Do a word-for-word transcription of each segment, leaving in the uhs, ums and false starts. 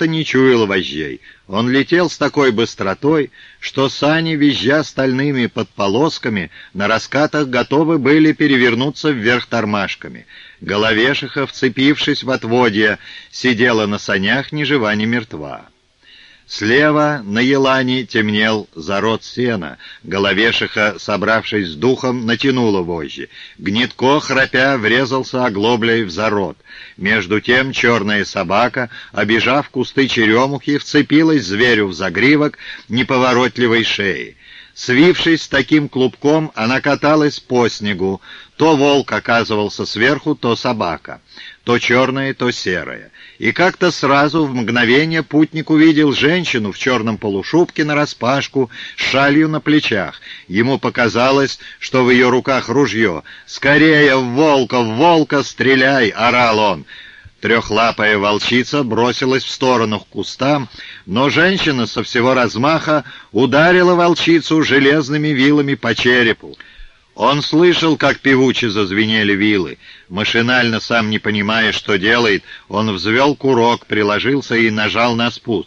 будто не чуял вожжей. Он летел с такой быстротой, что сани, визжа стальными подполосками, на раскатах готовы были перевернуться вверх тормашками. Головешиха, вцепившись в отводья, сидела на санях ни жива, ни мертва. Слева на елане темнел зарод сена. Головешиха, собравшись с духом, натянула вожжи. Гнетко, храпя, врезался оглоблей в зарод. Между тем черная собака, обежав кусты черемухи, вцепилась зверю в загривок неповоротливой шеи. Свившись таким клубком, она каталась по снегу. То волк оказывался сверху, то собака. То черная, то серая. И как-то сразу, в мгновение, путник увидел женщину в черном полушубке нараспашку, с шалью на плечах. Ему показалось, что в ее руках ружье. «Скорее, в волка, в волка стреляй!» — орал он. Трехлапая волчица бросилась в сторону к кустам, но женщина со всего размаха ударила волчицу железными вилами по черепу. Он слышал, как певуче зазвенели вилы. Машинально, сам не понимая, что делает, он взвел курок, приложился и нажал на спуск.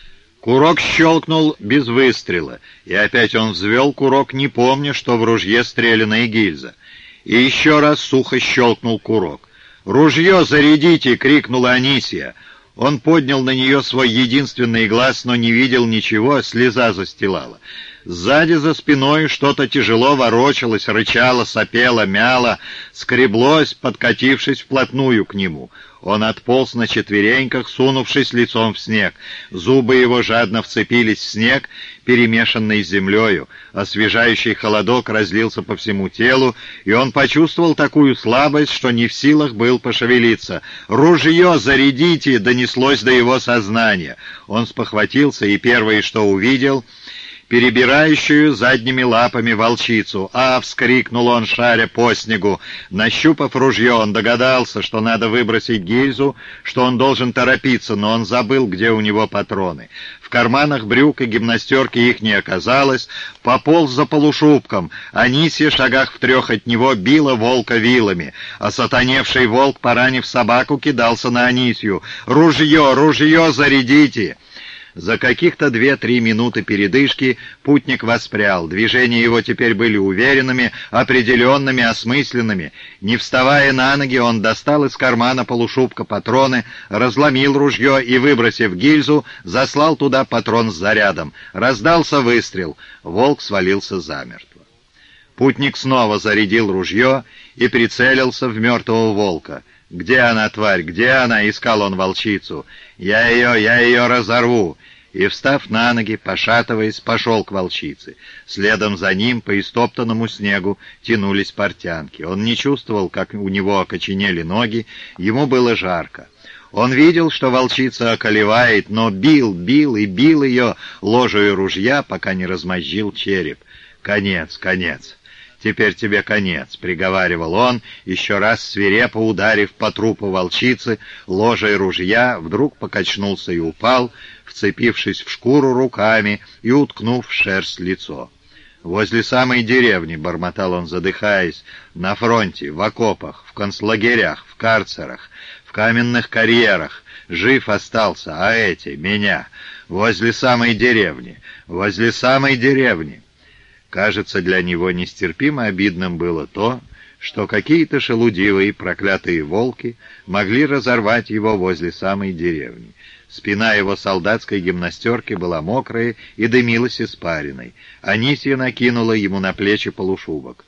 Курок щелкнул без выстрела, и опять он взвел курок, не помня, что в ружье стреляна гильза. И еще раз сухо щелкнул курок. «Ружье зарядите!» — крикнула Анисия. Он поднял на нее свой единственный глаз, но не видел ничего, слеза застилала. Сзади за спиной что-то тяжело ворочалось, рычало, сопело, мяло, скреблось, подкатившись вплотную к нему. Он отполз на четвереньках, сунувшись лицом в снег. Зубы его жадно вцепились в снег, перемешанный с землею. Освежающий холодок разлился по всему телу, и он почувствовал такую слабость, что не в силах был пошевелиться. «Ружье зарядите!» — донеслось до его сознания. Он спохватился, и первое, что увидел — перебирающую задними лапами волчицу. «А!» — вскрикнул он, шаря по снегу. Нащупав ружье, он догадался, что надо выбросить гильзу, что он должен торопиться, но он забыл, где у него патроны. В карманах брюк и гимнастерки их не оказалось, пополз за полушубком. Анисия, шагах в трех от него, била волка вилами, а сатаневший волк, поранив собаку, кидался на Анисию. «Ружье! Ружье зарядите!» За каких-то две-три минуты передышки путник воспрял. Движения его теперь были уверенными, определенными, осмысленными. Не вставая на ноги, он достал из кармана полушубка патроны, разломил ружье и, выбросив гильзу, заслал туда патрон с зарядом. Раздался выстрел. Волк свалился замертво. Путник снова зарядил ружье и прицелился в мертвого волка. «Где она, тварь? Где она?» — искал он волчицу. «Я ее, я ее разорву!» И, встав на ноги, пошатываясь, пошел к волчице. Следом за ним по истоптанному снегу тянулись портянки. Он не чувствовал, как у него окоченели ноги, ему было жарко. Он видел, что волчица околевает, но бил, бил и бил ее ложею ружья, пока не размозжил череп. «Конец, конец! Теперь тебе конец», — приговаривал он, еще раз свирепо ударив по трупу волчицы, ложей ружья, вдруг покачнулся и упал, вцепившись в шкуру руками и уткнув в шерсть лицо. «Возле самой деревни», — бормотал он, задыхаясь, — «на фронте, в окопах, в концлагерях, в карцерах, в каменных карьерах. Жив остался, а эти, меня, возле самой деревни, возле самой деревни». Кажется, для него нестерпимо обидным было то, что какие-то шелудивые проклятые волки могли разорвать его возле самой деревни. Спина его солдатской гимнастерки была мокрая и дымилась испариной. Анисья накинула ему на плечи полушубок.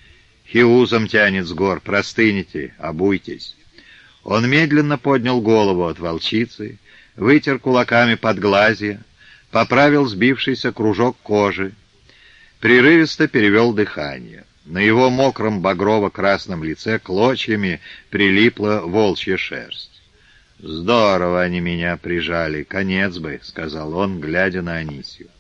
«Хиузом тянет с гор, простынете, обуйтесь». Он медленно поднял голову от волчицы, вытер кулаками подглазья, поправил сбившийся кружок кожи, прерывисто перевел дыхание. На его мокром багрово-красном лице клочьями прилипла волчья шерсть. «Здорово они меня прижали, конец бы», — сказал он, глядя на Анисью.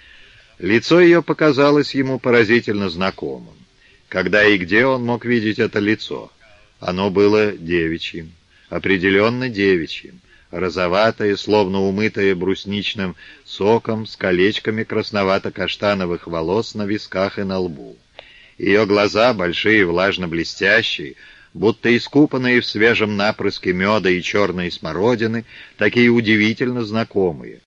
Лицо ее показалось ему поразительно знакомым. Когда и где он мог видеть это лицо? Оно было девичьим, определенно девичьим. Розоватая, словно умытая брусничным соком, с колечками красновато-каштановых волос на висках и на лбу. Ее глаза, большие, влажно-блестящие, будто искупанные в свежем напрыске меда и черной смородины, такие удивительно знакомые.